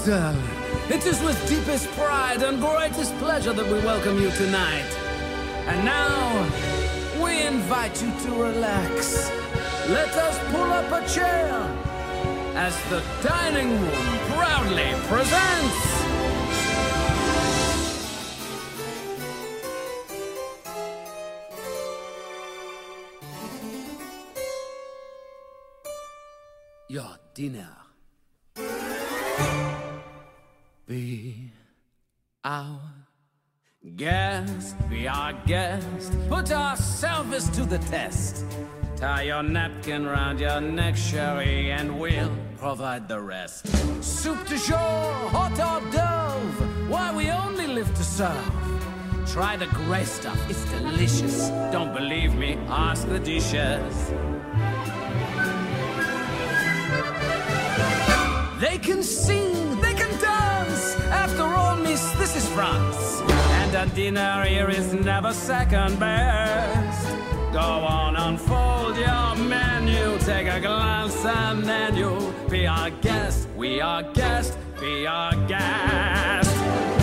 Mademoiselle, it is with deepest pride and greatest pleasure that we welcome you tonight. And now, we invite you to relax. Let us pull up a chair as the dining room proudly presents... your dinner. Be our guest, be our guest. Put our service to the test. Tie your napkin round your neck, sherry, and we'll provide the rest. Soup du jour, hot hors d'oeuvre. Why, we only live to serve. Try the gray stuff, it's delicious. Don't believe me? Ask the dishes. They can sing, they can dance. After all, miss, this is France. And a dinner here is never second best. Go on, unfold your menu. Take a glance and then you'll be our guest. We are guest, be our guest.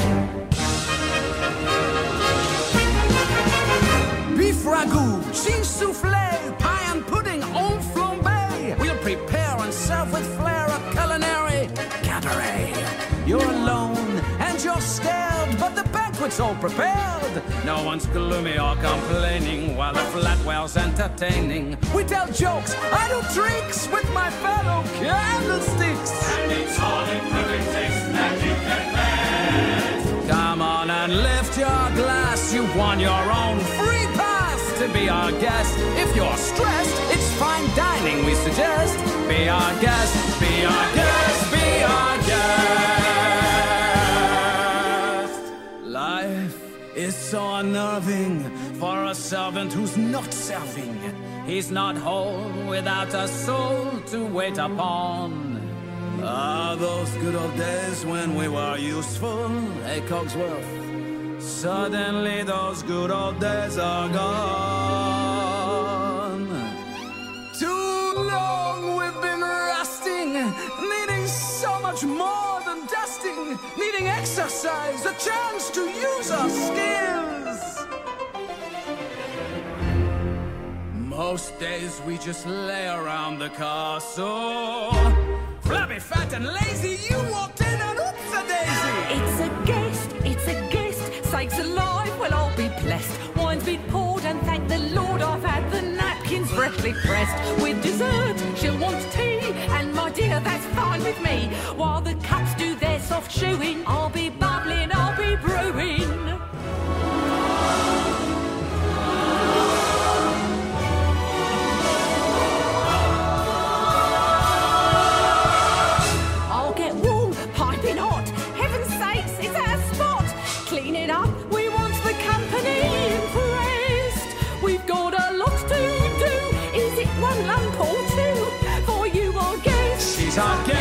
Beef ragout, cheese soufflé, pie and pudding, en flambé. We'll prepare and serve with flair a culinary cabaret. You're alone and you're scared, but the banquet's all prepared. No one's gloomy or complaining while the flatware's entertaining. We tell jokes, I do tricks with my fellow candlesticks. And it's all in perfect taste that you can bet. Come on and lift your glass. You won your own free pass to be our guest. If you're stressed, it's fine dining we suggest. Be our guest, be our guest, be our guest. Life is so unnerving for a servant who's not serving. He's not whole without a soul to wait upon. Ah, those good old days when we were useful, hey Cogsworth. Suddenly those good old days are gone. Too long we've been rusting, needing so much more than dusting, needing exercise, a chance to use our skills. Most days we just lay around the castle. Flabby, fat and lazy, you walked in and oops-a-daisy. It's a guest, it's a guest. Sakes alive, well I'll be blessed. Wine's been poured and thank the Lord I've had the napkins freshly pressed. With dessert, she'll want tea, and my dear, that's fine with me. While the cups do their soft chewing, I'll be bubbling, I'll be brewing. I'll get warm, piping hot. Heaven's sakes, it's our spot. Clean it up, we want the company impressed. We've got a lot to do. Is it one lump or two? For you, our guest. She's our guest.